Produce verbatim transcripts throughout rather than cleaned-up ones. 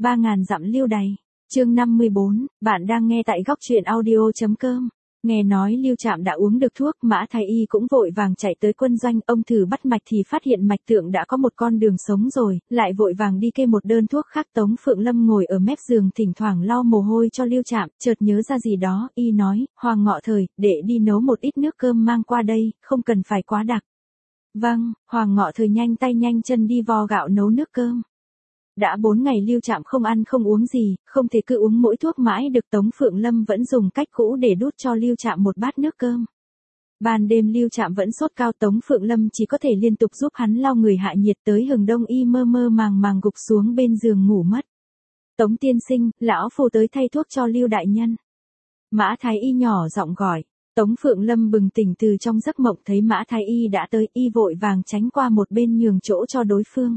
Ba ngàn dặm lưu đày. Chương năm mươi bốn, bạn đang nghe tại góc truyện audio chấm com. Nghe nói Lưu Trạm đã uống được thuốc, Mã Thái Y cũng vội vàng chạy tới quân doanh, ông thử bắt mạch thì phát hiện mạch tượng đã có một con đường sống rồi, lại vội vàng đi kê một đơn thuốc khác. Tống Phượng Lâm ngồi ở mép giường thỉnh thoảng lau mồ hôi cho Lưu Trạm, chợt nhớ ra gì đó, y nói, Hoàng Ngọ Thời, để đi nấu một ít nước cơm mang qua đây, không cần phải quá đặc. Vâng, Hoàng Ngọ Thời nhanh tay nhanh chân đi vo gạo nấu nước cơm. Đã bốn ngày Lưu Trạm không ăn không uống gì, không thể cứ uống mỗi thuốc mãi được. Tống Phượng Lâm vẫn dùng cách cũ để đút cho Lưu Trạm một bát nước cơm. Ban đêm Lưu Trạm vẫn sốt cao, Tống Phượng Lâm chỉ có thể liên tục giúp hắn lau người hạ nhiệt, tới hừng đông y mơ mơ màng màng gục xuống bên giường ngủ mất. Tống tiên sinh, lão phu tới thay thuốc cho Lưu đại nhân. Mã Thái Y nhỏ giọng gọi. Tống Phượng Lâm bừng tỉnh từ trong giấc mộng, thấy Mã Thái Y đã tới, y vội vàng tránh qua một bên nhường chỗ cho đối phương.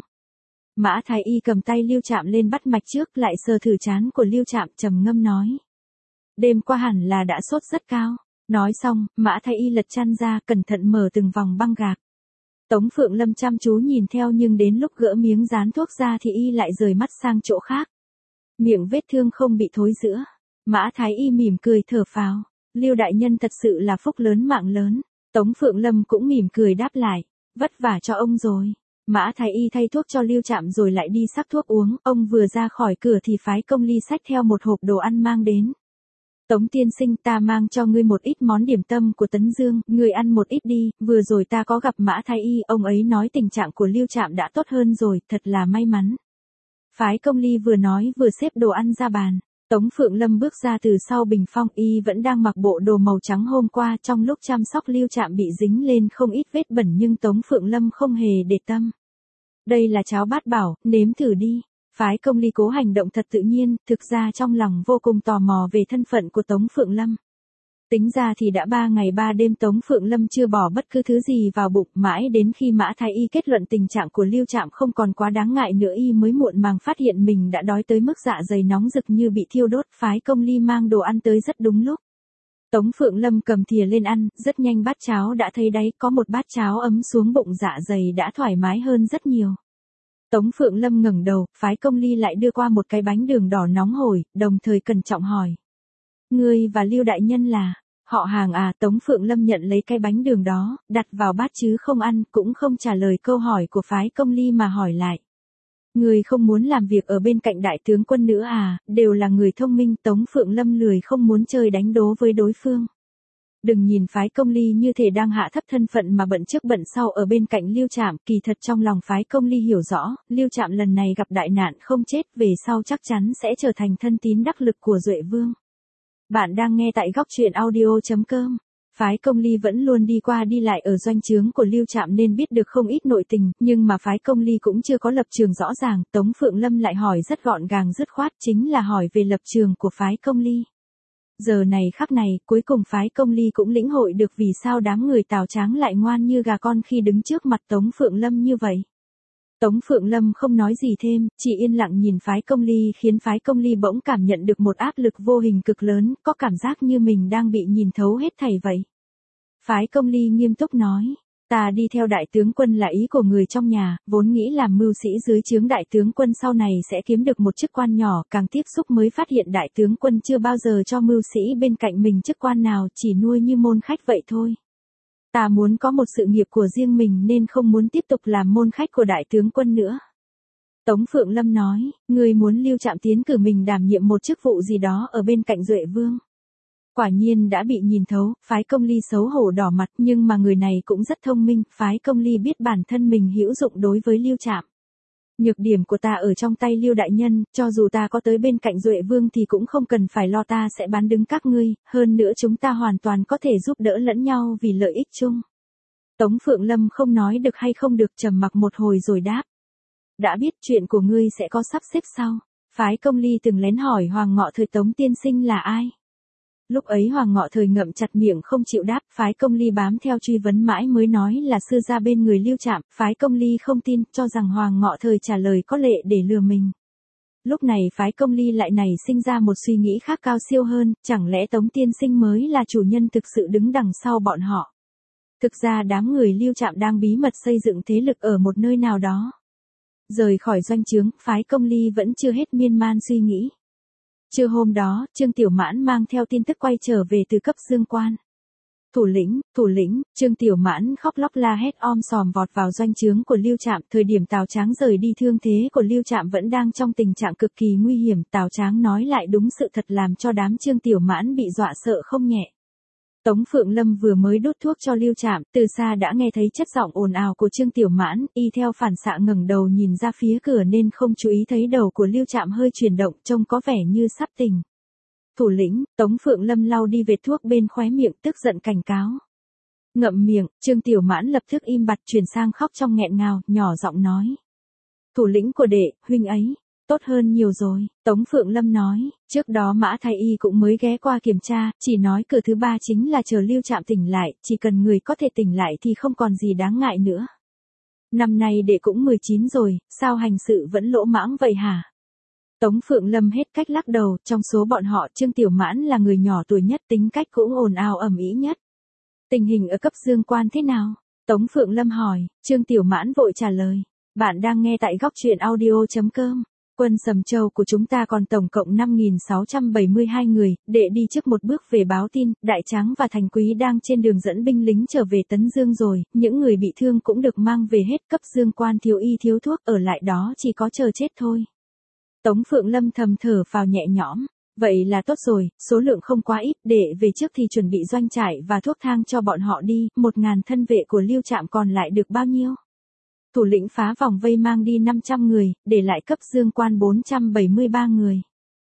Mã Thái Y cầm tay Lưu Trạm lên bắt mạch trước, lại sờ thử trán của Lưu Trạm, trầm ngâm nói. Đêm qua hẳn là đã sốt rất cao. Nói xong, Mã Thái Y lật chăn ra, cẩn thận mở từng vòng băng gạc. Tống Phượng Lâm chăm chú nhìn theo, nhưng đến lúc gỡ miếng dán thuốc ra thì y lại rời mắt sang chỗ khác. Miệng vết thương không bị thối rữa. Mã Thái Y mỉm cười thở phào. Lưu đại nhân thật sự là phúc lớn mạng lớn. Tống Phượng Lâm cũng mỉm cười đáp lại. Vất vả cho ông rồi. Mã Thái Y thay thuốc cho Lưu Trạm rồi lại đi sắc thuốc uống, ông vừa ra khỏi cửa thì phái công ly xách theo một hộp đồ ăn mang đến. Tống tiên sinh, ta mang cho ngươi một ít món điểm tâm của Tấn Dương, ngươi ăn một ít đi, vừa rồi ta có gặp Mã Thái Y, ông ấy nói tình trạng của Lưu Trạm đã tốt hơn rồi, thật là may mắn. Phái công ly vừa nói vừa xếp đồ ăn ra bàn. Tống Phượng Lâm bước ra từ sau bình phong, y vẫn đang mặc bộ đồ màu trắng hôm qua, trong lúc chăm sóc Lưu Trạm bị dính lên không ít vết bẩn nhưng Tống Phượng Lâm không hề để tâm. Đây là cháo bát bảo, nếm thử đi. Phái công ly cố hành động thật tự nhiên, thực ra trong lòng vô cùng tò mò về thân phận của Tống Phượng Lâm. Tính ra thì đã ba ngày ba đêm Tống Phượng Lâm chưa bỏ bất cứ thứ gì vào bụng, mãi đến khi Mã Thái Y kết luận tình trạng của Lưu Trạm không còn quá đáng ngại nữa, y mới muộn màng phát hiện mình đã đói tới mức dạ dày nóng rực như bị thiêu đốt. Phái công ly mang đồ ăn tới rất đúng lúc. Tống Phượng Lâm cầm thìa lên ăn, rất nhanh bát cháo đã thấy đáy, có một bát cháo ấm xuống bụng, dạ dày đã thoải mái hơn rất nhiều. Tống Phượng Lâm ngẩng đầu, phái công ly lại đưa qua một cái bánh đường đỏ nóng hổi, đồng thời cẩn trọng hỏi. Ngươi và Lưu đại nhân là họ hàng à? Tống Phượng Lâm nhận lấy cái bánh đường đó, đặt vào bát chứ không ăn, cũng không trả lời câu hỏi của phái công ly mà hỏi lại. Ngươi không muốn làm việc ở bên cạnh đại tướng quân nữa à? Đều là người thông minh. Tống Phượng Lâm lười không muốn chơi đánh đố với đối phương. Đừng nhìn phái công ly như thể đang hạ thấp thân phận mà bận trước bận sau ở bên cạnh Lưu Trạm, kỳ thật trong lòng phái công ly hiểu rõ, Lưu Trạm lần này gặp đại nạn không chết, về sau chắc chắn sẽ trở thành thân tín đắc lực của Duệ Vương. Bạn đang nghe tại góc truyện audio chấm com. Phái công ly vẫn luôn đi qua đi lại ở doanh trướng của Lưu Trạm nên biết được không ít nội tình, nhưng mà phái công ly cũng chưa có lập trường rõ ràng. Tống Phượng Lâm lại hỏi rất gọn gàng dứt khoát, chính là hỏi về lập trường của phái công ly. Giờ này khắc này, cuối cùng phái công ly cũng lĩnh hội được vì sao đám người Tào Tráng lại ngoan như gà con khi đứng trước mặt Tống Phượng Lâm như vậy. Tống Phượng Lâm không nói gì thêm, chỉ yên lặng nhìn phái công ly, khiến phái công ly bỗng cảm nhận được một áp lực vô hình cực lớn, có cảm giác như mình đang bị nhìn thấu hết thảy vậy. Phái công ly nghiêm túc nói. Ta đi theo đại tướng quân là ý của người trong nhà, vốn nghĩ làm mưu sĩ dưới trướng đại tướng quân sau này sẽ kiếm được một chức quan nhỏ, càng tiếp xúc mới phát hiện đại tướng quân chưa bao giờ cho mưu sĩ bên cạnh mình chức quan nào, chỉ nuôi như môn khách vậy thôi. Ta muốn có một sự nghiệp của riêng mình nên không muốn tiếp tục làm môn khách của đại tướng quân nữa. Tống Phượng Lâm nói, người muốn Lưu Trạm tiến cử mình đảm nhiệm một chức vụ gì đó ở bên cạnh Duệ Vương. Quả nhiên đã bị nhìn thấu, phái công ly xấu hổ đỏ mặt, nhưng mà người này cũng rất thông minh, phái công ly biết bản thân mình hữu dụng đối với Lưu Trạm. Nhược điểm của ta ở trong tay Lưu đại nhân, cho dù ta có tới bên cạnh Duệ Vương thì cũng không cần phải lo ta sẽ bán đứng các ngươi, hơn nữa chúng ta hoàn toàn có thể giúp đỡ lẫn nhau vì lợi ích chung. Tống Phượng Lâm không nói được hay không được, trầm mặc một hồi rồi đáp. Đã biết chuyện của ngươi sẽ có sắp xếp sau. Phái công ly từng lén hỏi Hoàng Ngọ Thời Tống tiên sinh là ai. Lúc ấy Hoàng Ngọ Thời ngậm chặt miệng không chịu đáp, phái công ly bám theo truy vấn mãi mới nói là sư gia bên người Lưu Trạm, phái công ly không tin, cho rằng Hoàng Ngọ Thời trả lời có lệ để lừa mình. Lúc này phái công ly lại nảy sinh ra một suy nghĩ khác cao siêu hơn, chẳng lẽ Tống tiên sinh mới là chủ nhân thực sự đứng đằng sau bọn họ. Thực ra đám người Lưu Trạm đang bí mật xây dựng thế lực ở một nơi nào đó. Rời khỏi doanh trướng, phái Công Ly vẫn chưa hết miên man suy nghĩ. Trưa hôm đó, Trương Tiểu Mãn mang theo tin tức quay trở về từ cấp dương quan. Thủ lĩnh, thủ lĩnh, Trương Tiểu Mãn khóc lóc la hét om sòm vọt vào doanh trướng của Lưu Trạm. Thời điểm Tào Tráng rời đi, thương thế của Lưu Trạm vẫn đang trong tình trạng cực kỳ nguy hiểm. Tào Tráng nói lại đúng sự thật làm cho đám Trương Tiểu Mãn bị dọa sợ không nhẹ. Tống Phượng Lâm vừa mới đút thuốc cho Lưu Trạm, từ xa đã nghe thấy chất giọng ồn ào của Trương Tiểu Mãn, y theo phản xạ ngẩng đầu nhìn ra phía cửa nên không chú ý thấy đầu của Lưu Trạm hơi chuyển động, trông có vẻ như sắp tỉnh. Thủ lĩnh, Tống Phượng Lâm lau đi vệt thuốc bên khóe miệng, tức giận cảnh cáo. Ngậm miệng, Trương Tiểu Mãn lập tức im bặt, chuyển sang khóc trong nghẹn ngào, nhỏ giọng nói. Thủ lĩnh của đệ, huynh ấy, tốt hơn nhiều rồi, Tống Phượng Lâm nói, trước đó Mã Thái Y cũng mới ghé qua kiểm tra, chỉ nói cửa thứ ba chính là chờ Lưu Trạm tỉnh lại, chỉ cần người có thể tỉnh lại thì không còn gì đáng ngại nữa. Năm nay đệ cũng mười chín rồi, sao hành sự vẫn lỗ mãng vậy hả? Tống Phượng Lâm hết cách lắc đầu, trong số bọn họ Trương Tiểu Mãn là người nhỏ tuổi nhất, tính cách cũng ồn ào ầm ĩ nhất. Tình hình ở cấp dương quan thế nào? Tống Phượng Lâm hỏi, Trương Tiểu Mãn vội trả lời. Bạn đang nghe tại góc truyện audio chấm com. Quân Sầm Châu của chúng ta còn tổng cộng năm nghìn sáu trăm bảy mươi hai người, đệ đi trước một bước về báo tin, Đại Tráng và Thành Quý đang trên đường dẫn binh lính trở về Tấn Dương rồi, những người bị thương cũng được mang về hết, cấp dương quan thiếu y thiếu thuốc, ở lại đó chỉ có chờ chết thôi. Tống Phượng Lâm thầm thở phào nhẹ nhõm, vậy là tốt rồi, số lượng không quá ít, để về trước thì chuẩn bị doanh trại và thuốc thang cho bọn họ đi, một ngàn thân vệ của Lưu Trạm còn lại được bao nhiêu? Thủ lĩnh phá vòng vây mang đi năm trăm người, để lại cấp dương quan bốn trăm bảy mươi ba người.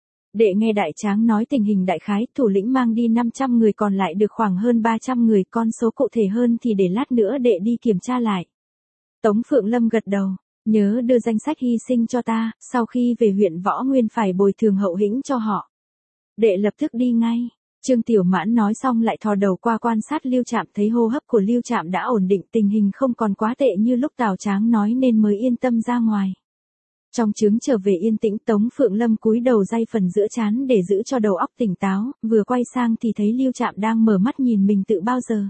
Đệ nghe Đại Tráng nói tình hình đại khái, thủ lĩnh mang đi năm trăm người còn lại được khoảng hơn ba trăm người, con số cụ thể hơn thì để lát nữa đệ đi kiểm tra lại. Tống Phượng Lâm gật đầu. Nhớ đưa danh sách hy sinh cho ta, sau khi về huyện Võ Nguyên phải bồi thường hậu hĩnh cho họ. Đệ lập tức đi ngay. Trương Tiểu Mãn nói xong lại thò đầu qua quan sát Lưu Trạm, thấy hô hấp của Lưu Trạm đã ổn định, tình hình không còn quá tệ như lúc Tào Tráng nói nên mới yên tâm ra ngoài. Trong trướng trở về yên tĩnh, Tống Phượng Lâm cúi đầu day phần giữa trán để giữ cho đầu óc tỉnh táo, vừa quay sang thì thấy Lưu Trạm đang mở mắt nhìn mình tự bao giờ.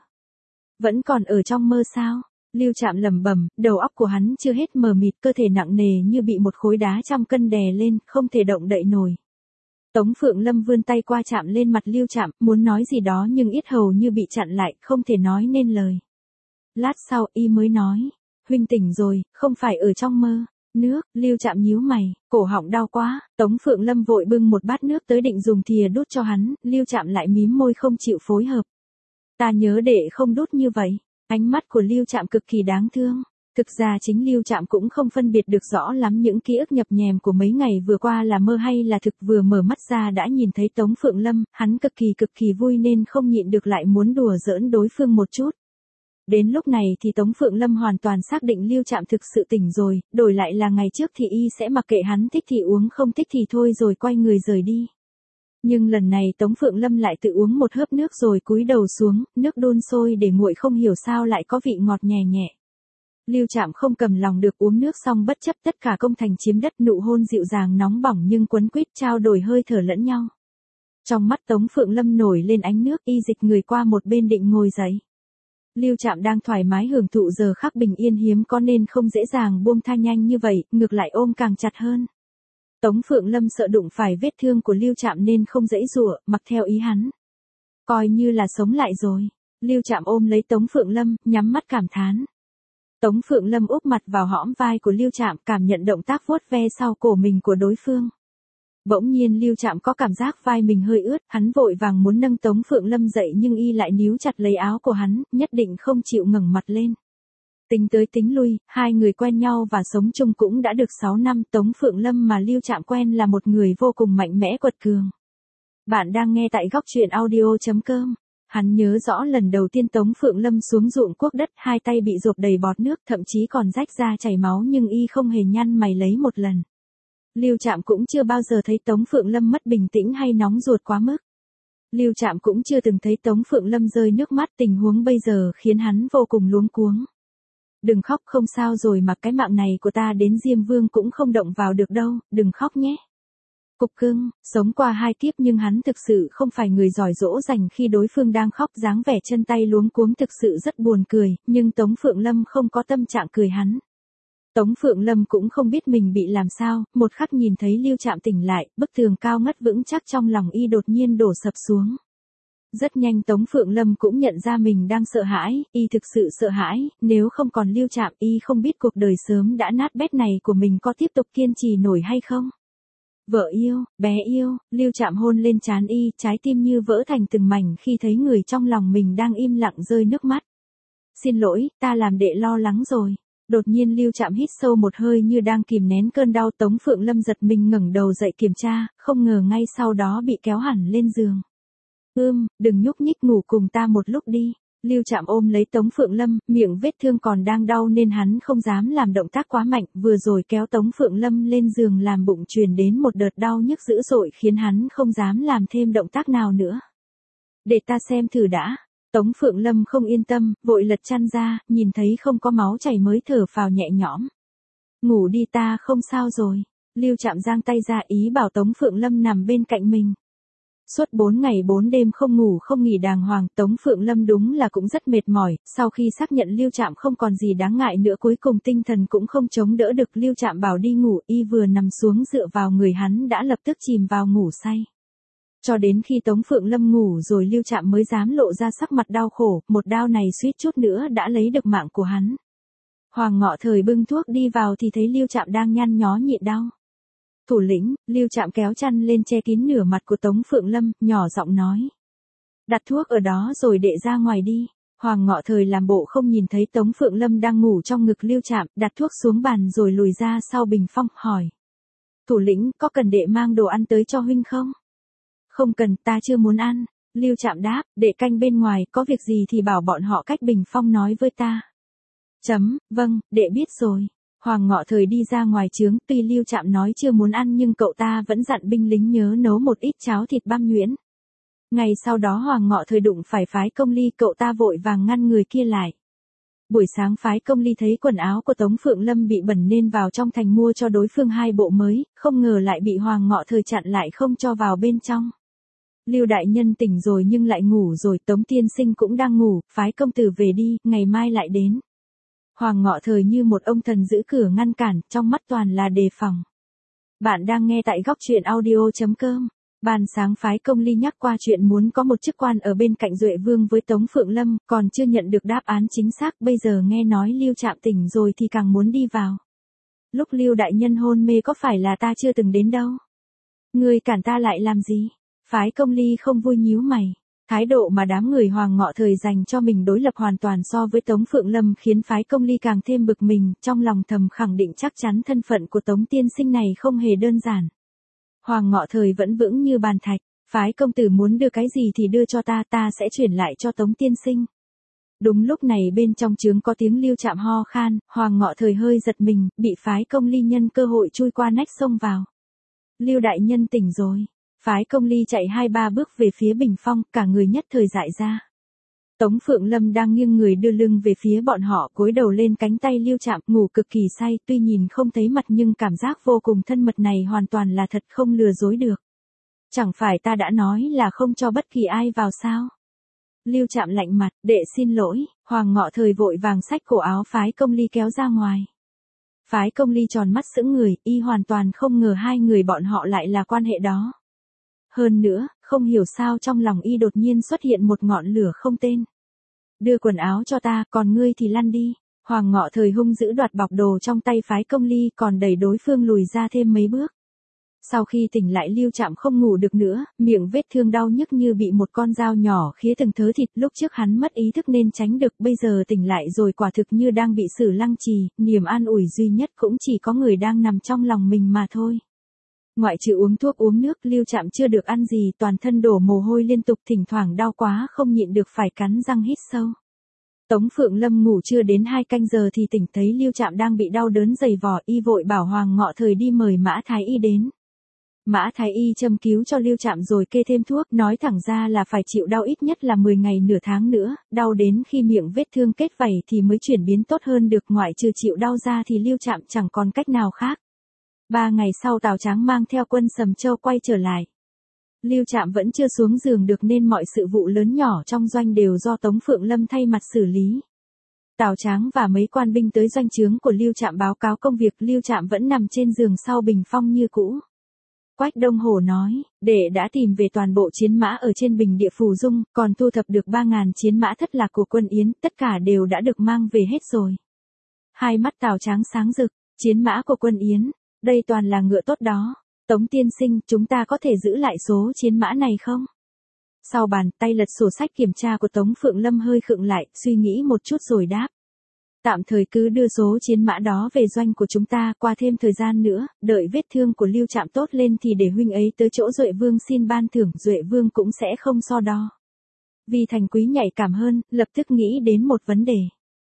Vẫn còn ở trong mơ sao? Lưu Trạm lẩm bẩm, đầu óc của hắn chưa hết mờ mịt, cơ thể nặng nề như bị một khối đá trăm cân đè lên, không thể động đậy nổi. Tống Phượng Lâm vươn tay qua chạm lên mặt Lưu Trạm, muốn nói gì đó nhưng yết hầu như bị chặn lại, không thể nói nên lời. Lát sau y mới nói, huynh tỉnh rồi, không phải ở trong mơ. Nước, Lưu Trạm nhíu mày, cổ họng đau quá. Tống Phượng Lâm vội bưng một bát nước tới định dùng thìa đút cho hắn, Lưu Trạm lại mím môi không chịu phối hợp. Ta nhớ đệ không đút như vậy. Ánh mắt của Lưu Trạm cực kỳ đáng thương. Thực ra chính Lưu Trạm cũng không phân biệt được rõ lắm những ký ức nhập nhèm của mấy ngày vừa qua là mơ hay là thực, vừa mở mắt ra đã nhìn thấy Tống Phượng Lâm, hắn cực kỳ cực kỳ vui nên không nhịn được lại muốn đùa giỡn đối phương một chút. Đến lúc này thì Tống Phượng Lâm hoàn toàn xác định Lưu Trạm thực sự tỉnh rồi, đổi lại là ngày trước thì y sẽ mặc kệ hắn, thích thì uống không thích thì thôi rồi quay người rời đi. Nhưng lần này Tống Phượng Lâm lại tự uống một hớp nước rồi cúi đầu xuống, nước đun sôi để nguội không hiểu sao lại có vị ngọt nhẹ nhẹ. Lưu Trạm không cầm lòng được, uống nước xong bất chấp tất cả công thành chiếm đất, nụ hôn dịu dàng nóng bỏng nhưng quấn quýt, trao đổi hơi thở lẫn nhau. Trong mắt Tống Phượng Lâm nổi lên ánh nước, y dịch người qua một bên định ngồi dậy. Lưu Trạm đang thoải mái hưởng thụ giờ khắc bình yên hiếm có nên không dễ dàng buông tha nhanh như vậy, ngược lại ôm càng chặt hơn. Tống Phượng Lâm sợ đụng phải vết thương của Lưu Trạm nên không giãy giụa, mặc theo ý hắn. Coi như là sống lại rồi. Lưu Trạm ôm lấy Tống Phượng Lâm, nhắm mắt cảm thán. Tống Phượng Lâm úp mặt vào hõm vai của Lưu Trạm, cảm nhận động tác vuốt ve sau cổ mình của đối phương. Bỗng nhiên Lưu Trạm có cảm giác vai mình hơi ướt, hắn vội vàng muốn nâng Tống Phượng Lâm dậy nhưng y lại níu chặt lấy áo của hắn, nhất định không chịu ngẩng mặt lên. Tính tới tính lui, hai người quen nhau và sống chung cũng đã được sáu năm, Tống Phượng Lâm mà Lưu Trạm quen là một người vô cùng mạnh mẽ quật cường. Bạn đang nghe tại góc truyện audio chấm com. Hắn nhớ rõ lần đầu tiên Tống Phượng Lâm xuống ruộng cuốc đất, hai tay bị dột đầy bọt nước, thậm chí còn rách ra chảy máu nhưng y không hề nhăn mày lấy một lần. Lưu Trạm cũng chưa bao giờ thấy Tống Phượng Lâm mất bình tĩnh hay nóng ruột quá mức. Lưu Trạm cũng chưa từng thấy Tống Phượng Lâm rơi nước mắt, tình huống bây giờ khiến hắn vô cùng luống cuống. Đừng khóc, không sao rồi mà, cái mạng này của ta đến Diêm Vương cũng không động vào được đâu, đừng khóc nhé. Cục cưng, sống qua hai kiếp nhưng hắn thực sự không phải người giỏi dỗ dành khi đối phương đang khóc, dáng vẻ chân tay luống cuống thực sự rất buồn cười, nhưng Tống Phượng Lâm không có tâm trạng cười hắn. Tống Phượng Lâm cũng không biết mình bị làm sao, một khắc nhìn thấy Lưu Trạm tỉnh lại, bức tường cao ngất vững chắc trong lòng y đột nhiên đổ sập xuống. Rất nhanh Tống Phượng Lâm cũng nhận ra mình đang sợ hãi, y thực sự sợ hãi, nếu không còn Lưu Trạm y không biết cuộc đời sớm đã nát bét này của mình có tiếp tục kiên trì nổi hay không. Vợ yêu, bé yêu, Lưu Trạm hôn lên trán y, trái tim như vỡ thành từng mảnh khi thấy người trong lòng mình đang im lặng rơi nước mắt. Xin lỗi, ta làm đệ lo lắng rồi. Đột nhiên Lưu Trạm hít sâu một hơi như đang kìm nén cơn đau. Tống Phượng Lâm giật mình ngẩng đầu dậy kiểm tra, không ngờ ngay sau đó bị kéo hẳn lên giường. Ưm, đừng nhúc nhích, ngủ cùng ta một lúc đi. Lưu Trạm ôm lấy Tống Phượng Lâm, miệng vết thương còn đang đau nên hắn không dám làm động tác quá mạnh, vừa rồi kéo Tống Phượng Lâm lên giường làm bụng truyền đến một đợt đau nhức dữ dội khiến hắn không dám làm thêm động tác nào nữa. Để ta xem thử đã. Tống Phượng Lâm không yên tâm, vội lật chăn ra, nhìn thấy không có máu chảy mới thở phào nhẹ nhõm. Ngủ đi, ta không sao rồi. Lưu Trạm giang tay ra ý bảo Tống Phượng Lâm nằm bên cạnh mình. Suốt bốn ngày bốn đêm không ngủ không nghỉ đàng hoàng, Tống Phượng Lâm đúng là cũng rất mệt mỏi, sau khi xác nhận Lưu Trạm không còn gì đáng ngại nữa cuối cùng tinh thần cũng không chống đỡ được. Lưu Trạm bảo đi ngủ, y vừa nằm xuống dựa vào người hắn đã lập tức chìm vào ngủ say. Cho đến khi Tống Phượng Lâm ngủ rồi Lưu Trạm mới dám lộ ra sắc mặt đau khổ, một đao này suýt chút nữa đã lấy được mạng của hắn. Hoàng Ngọ Thời bưng thuốc đi vào thì thấy Lưu Trạm đang nhăn nhó nhịn đau. Thủ lĩnh, Lưu Trạm kéo chăn lên che kín nửa mặt của Tống Phượng Lâm, nhỏ giọng nói. Đặt thuốc ở đó rồi đệ ra ngoài đi. Hoàng Ngọ Thời làm bộ không nhìn thấy Tống Phượng Lâm đang ngủ trong ngực Lưu Trạm, đặt thuốc xuống bàn rồi lùi ra sau bình phong, hỏi. Thủ lĩnh, có cần đệ mang đồ ăn tới cho huynh không? Không cần, ta chưa muốn ăn. Lưu Trạm đáp, đệ canh bên ngoài, có việc gì thì bảo bọn họ cách bình phong nói với ta. Chấm, vâng, đệ biết rồi. Hoàng Ngọ Thời đi ra ngoài trướng, tuy Lưu Trạm nói chưa muốn ăn nhưng cậu ta vẫn dặn binh lính nhớ nấu một ít cháo thịt băm nhuyễn. Ngày sau đó Hoàng Ngọ Thời đụng phải Phái Công Ly, cậu ta vội vàng ngăn người kia lại. Buổi sáng Phái Công Ly thấy quần áo của Tống Phượng Lâm bị bẩn nên vào trong thành mua cho đối phương hai bộ mới, không ngờ lại bị Hoàng Ngọ Thời chặn lại không cho vào bên trong. Lưu đại nhân tỉnh rồi nhưng lại ngủ rồi, Tống tiên sinh cũng đang ngủ, Phái công tử về đi, ngày mai lại đến. Hoàng Ngọ Thời như một ông thần giữ cửa ngăn cản, trong mắt toàn là đề phòng. Bạn đang nghe tại góc truyện audio chấm com. Ban sáng Phái Công Ly nhắc qua chuyện muốn có một chức quan ở bên cạnh Duệ Vương với Tống Phượng Lâm, còn chưa nhận được đáp án chính xác, bây giờ nghe nói Lưu Trạm tỉnh rồi thì càng muốn đi vào. Lúc Lưu đại nhân hôn mê có phải là ta chưa từng đến đâu? Ngươi cản ta lại làm gì? Phái Công Ly không vui nhíu mày. Thái độ mà đám người Hoàng Ngọ Thời dành cho mình đối lập hoàn toàn so với Tống Phượng Lâm khiến Phái Công Ly càng thêm bực mình, trong lòng thầm khẳng định chắc chắn thân phận của Tống tiên sinh này không hề đơn giản. Hoàng Ngọ Thời vẫn vững như bàn thạch, Phái công tử muốn đưa cái gì thì đưa cho ta, ta sẽ chuyển lại cho Tống tiên sinh. Đúng lúc này bên trong trướng có tiếng Lưu Trạm ho khan, Hoàng Ngọ Thời hơi giật mình, bị Phái Công Ly nhân cơ hội chui qua nách xông vào. Lưu đại nhân tỉnh rồi. Phái Công Ly chạy hai ba bước về phía bình phong, cả người nhất thời dại ra. Tống Phượng Lâm đang nghiêng người đưa lưng về phía bọn họ, cúi đầu lên cánh tay Lưu Trạm, ngủ cực kỳ say, tuy nhìn không thấy mặt nhưng cảm giác vô cùng thân mật này hoàn toàn là thật, không lừa dối được. Chẳng phải ta đã nói là không cho bất kỳ ai vào sao? Lưu Trạm lạnh mặt, đệ xin lỗi. Hoàng Ngọ Thời vội vàng xách cổ áo Phái Công Ly kéo ra ngoài. Phái Công Ly tròn mắt sững người, y hoàn toàn không ngờ hai người bọn họ lại là quan hệ đó. Hơn nữa, không hiểu sao trong lòng y đột nhiên xuất hiện một ngọn lửa không tên. Đưa quần áo cho ta, còn ngươi thì lăn đi. Hoàng Ngọ Thời hung dữ đoạt bọc đồ trong tay Phái Công Ly, còn đẩy đối phương lùi ra thêm mấy bước. Sau khi tỉnh lại Lưu Trạm không ngủ được nữa, miệng vết thương đau nhức như bị một con dao nhỏ khía từng thớ thịt, lúc trước hắn mất ý thức nên tránh được, bây giờ tỉnh lại rồi quả thực như đang bị xử lăng trì, niềm an ủi duy nhất cũng chỉ có người đang nằm trong lòng mình mà thôi. Ngoại trừ uống thuốc uống nước, Lưu Trạm chưa được ăn gì, toàn thân đổ mồ hôi liên tục, thỉnh thoảng đau quá không nhịn được phải cắn răng hít sâu. Tống Phượng Lâm ngủ chưa đến hai canh giờ thì tỉnh thấy Lưu Trạm đang bị đau đớn dày vò, y vội bảo Hoàng Ngọ Thời đi mời Mã Thái Y đến. Mã Thái Y châm cứu cho Lưu Trạm rồi kê thêm thuốc, nói thẳng ra là phải chịu đau ít nhất là mười ngày nửa tháng nữa, đau đến khi miệng vết thương kết vảy thì mới chuyển biến tốt hơn được, ngoại trừ chịu đau ra thì Lưu Trạm chẳng còn cách nào khác. Ba ngày sau Tào Tráng mang theo quân Sầm Châu quay trở lại. Lưu Trạm vẫn chưa xuống giường được nên mọi sự vụ lớn nhỏ trong doanh đều do Tống Phượng Lâm thay mặt xử lý. Tào Tráng và mấy quan binh tới doanh trướng của Lưu Trạm báo cáo công việc, Lưu Trạm vẫn nằm trên giường sau bình phong như cũ. Quách Đông Hổ nói, đệ đã tìm về toàn bộ chiến mã ở trên bình địa Phù Dung, còn thu thập được ba ngàn chiến mã thất lạc của quân Yến, tất cả đều đã được mang về hết rồi. Hai mắt Tào Tráng sáng rực, chiến mã của quân Yến, đây toàn là ngựa tốt đó. Tống tiên sinh, chúng ta có thể giữ lại số chiến mã này không? Sau bàn tay lật sổ sách kiểm tra của Tống Phượng Lâm hơi khựng lại, suy nghĩ một chút rồi đáp. Tạm thời cứ đưa số chiến mã đó về doanh của chúng ta, qua thêm thời gian nữa, đợi vết thương của Lưu Trạm tốt lên thì để huynh ấy tới chỗ Duệ Vương xin ban thưởng, Duệ Vương cũng sẽ không so đo. Vì Thành Quý nhạy cảm hơn, lập tức nghĩ đến một vấn đề.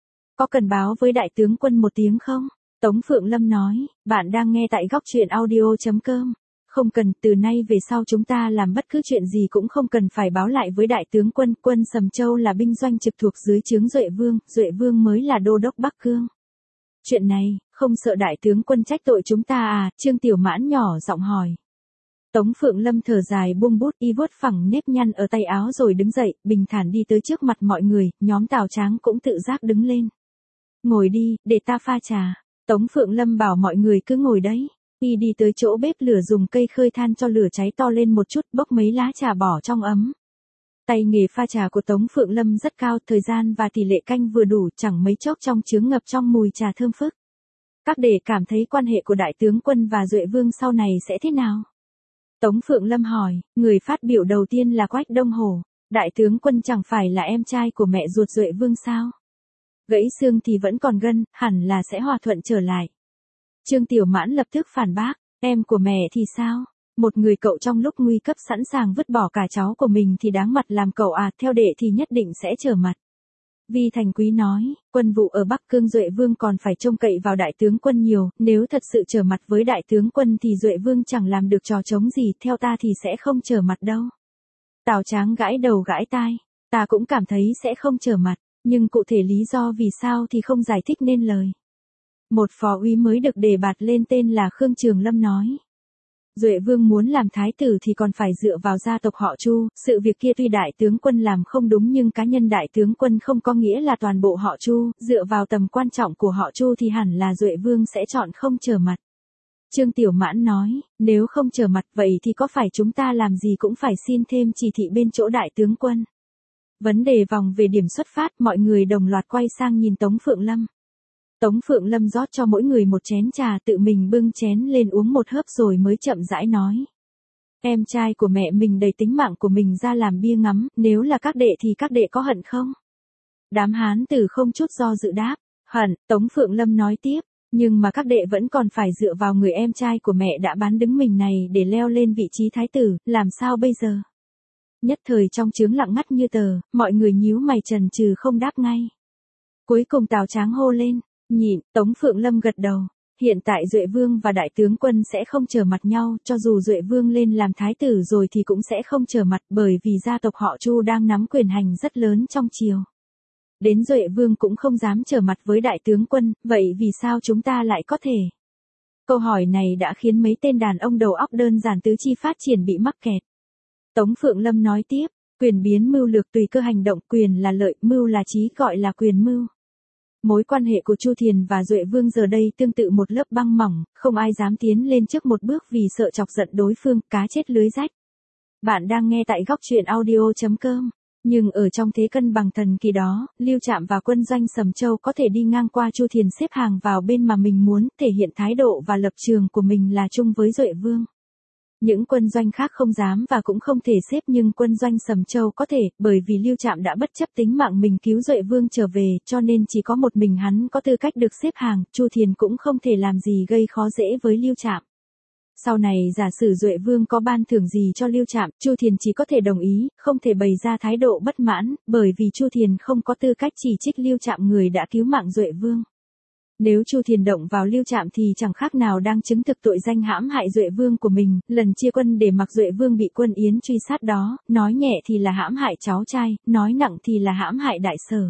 Có cần báo với đại tướng quân một tiếng không? Tống Phượng Lâm nói, bạn đang nghe tại góc truyện audio chấm com. Không cần, từ nay về sau chúng ta làm bất cứ chuyện gì cũng không cần phải báo lại với đại tướng quân. Quân Sầm Châu là binh doanh trực thuộc dưới trướng Duệ Vương, Duệ Vương mới là đô đốc Bắc Cương. Chuyện này, không sợ đại tướng quân trách tội chúng ta à? Trương Tiểu Mãn nhỏ giọng hỏi. Tống Phượng Lâm thở dài buông bút, y vuốt phẳng nếp nhăn ở tay áo rồi đứng dậy, bình thản đi tới trước mặt mọi người, nhóm Tào Tráng cũng tự giác đứng lên. Ngồi đi, để ta pha trà. Tống Phượng Lâm bảo mọi người cứ ngồi đấy. Y đi tới chỗ bếp lửa dùng cây khơi than cho lửa cháy to lên một chút, bốc mấy lá trà bỏ trong ấm. Tay nghề pha trà của Tống Phượng Lâm rất cao, thời gian và tỷ lệ canh vừa đủ, chẳng mấy chốc trong chướng ngập trong mùi trà thơm phức. Các đệ cảm thấy quan hệ của đại tướng quân và Duệ Vương sau này sẽ thế nào? Tống Phượng Lâm hỏi, người phát biểu đầu tiên là Quách Đông Hổ. Đại tướng quân chẳng phải là em trai của mẹ ruột Duệ Vương sao? Gãy xương thì vẫn còn gân, hẳn là sẽ hòa thuận trở lại. Trương Tiểu Mãn lập tức phản bác, em của mẹ thì sao? Một người cậu trong lúc nguy cấp sẵn sàng vứt bỏ cả cháu của mình thì đáng mặt làm cậu à, theo đệ thì nhất định sẽ trở mặt. Vi Thành Quý nói, quân vụ ở Bắc Cương Duệ Vương còn phải trông cậy vào đại tướng quân nhiều, nếu thật sự trở mặt với đại tướng quân thì Duệ Vương chẳng làm được trò trống gì, theo ta thì sẽ không trở mặt đâu. Tào Tráng gãi đầu gãi tai, ta cũng cảm thấy sẽ không trở mặt, nhưng cụ thể lý do vì sao thì không giải thích nên lời. Một phó úy mới được đề bạt lên tên là Khương Trường Lâm nói. Duệ Vương muốn làm thái tử thì còn phải dựa vào gia tộc họ Chu, sự việc kia tuy đại tướng quân làm không đúng nhưng cá nhân đại tướng quân không có nghĩa là toàn bộ họ Chu, dựa vào tầm quan trọng của họ Chu thì hẳn là Duệ Vương sẽ chọn không trở mặt. Trương Tiểu Mãn nói, nếu không trở mặt vậy thì có phải chúng ta làm gì cũng phải xin thêm chỉ thị bên chỗ đại tướng quân. Vấn đề vòng về điểm xuất phát, mọi người đồng loạt quay sang nhìn Tống Phượng Lâm. Tống Phượng Lâm rót cho mỗi người một chén trà, tự mình bưng chén lên uống một hớp rồi mới chậm rãi nói. Em trai của mẹ mình đầy tính mạng của mình ra làm bia ngắm, nếu là các đệ thì các đệ có hận không? Đám hán tử không chút do dự đáp, hận. Tống Phượng Lâm nói tiếp, nhưng mà các đệ vẫn còn phải dựa vào người em trai của mẹ đã bán đứng mình này để leo lên vị trí thái tử, làm sao bây giờ? Nhất thời trong chướng lặng ngắt như tờ, mọi người nhíu mày trần trừ không đáp ngay. Cuối cùng Tào Tráng hô lên, nhịn. Tống Phượng Lâm gật đầu. Hiện tại Duệ Vương và đại tướng quân sẽ không trở mặt nhau, cho dù Duệ Vương lên làm thái tử rồi thì cũng sẽ không trở mặt, bởi vì gia tộc họ Chu đang nắm quyền hành rất lớn trong triều. Đến Duệ Vương cũng không dám trở mặt với đại tướng quân, vậy vì sao chúng ta lại có thể? Câu hỏi này đã khiến mấy tên đàn ông đầu óc đơn giản tứ chi phát triển bị mắc kẹt. Tống Phượng Lâm nói tiếp, quyền biến mưu lược tùy cơ hành động, quyền là lợi, mưu là trí, gọi là quyền mưu. Mối quan hệ của Chu Thiền và Duệ Vương giờ đây tương tự một lớp băng mỏng, không ai dám tiến lên trước một bước vì sợ chọc giận đối phương, cá chết lưới rách. Bạn đang nghe tại góc truyện audio chấm com. Nhưng ở trong thế cân bằng thần kỳ đó, Lưu Trạm và quân doanh Sầm Châu có thể đi ngang qua Chu Thiền xếp hàng vào bên mà mình muốn, thể hiện thái độ và lập trường của mình là chung với Duệ Vương. Những quân doanh khác không dám và cũng không thể xếp, nhưng quân doanh Sầm Châu có thể, bởi vì Lưu Trạm đã bất chấp tính mạng mình cứu Duệ Vương trở về, cho nên chỉ có một mình hắn có tư cách được xếp hàng, Chu Thiền cũng không thể làm gì gây khó dễ với Lưu Trạm. Sau này giả sử Duệ Vương có ban thưởng gì cho Lưu Trạm, Chu Thiền chỉ có thể đồng ý, không thể bày ra thái độ bất mãn, bởi vì Chu Thiền không có tư cách chỉ trích Lưu Trạm người đã cứu mạng Duệ Vương. Nếu Chu Thiền động vào Lưu Trạm thì chẳng khác nào đang chứng thực tội danh hãm hại Duệ Vương của mình, lần chia quân để mặc Duệ Vương bị quân Yến truy sát đó, nói nhẹ thì là hãm hại cháu trai, nói nặng thì là hãm hại đại sở.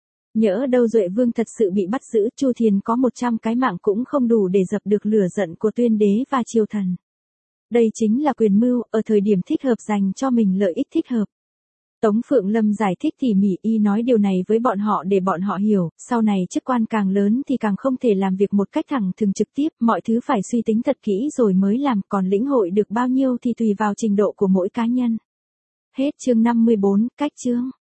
Nhỡ đâu Duệ Vương thật sự bị bắt giữ, Chu Thiền có một trăm cái mạng cũng không đủ để dập được lửa giận của Tuyên Đế và triều thần. Đây chính là quyền mưu, ở thời điểm thích hợp dành cho mình lợi ích thích hợp. Tống Phượng Lâm giải thích tỉ mỉ y nói điều này với bọn họ để bọn họ hiểu, sau này chức quan càng lớn thì càng không thể làm việc một cách thẳng thừng trực tiếp, mọi thứ phải suy tính thật kỹ rồi mới làm, còn lĩnh hội được bao nhiêu thì tùy vào trình độ của mỗi cá nhân. Hết chương năm mươi bốn, cách chương.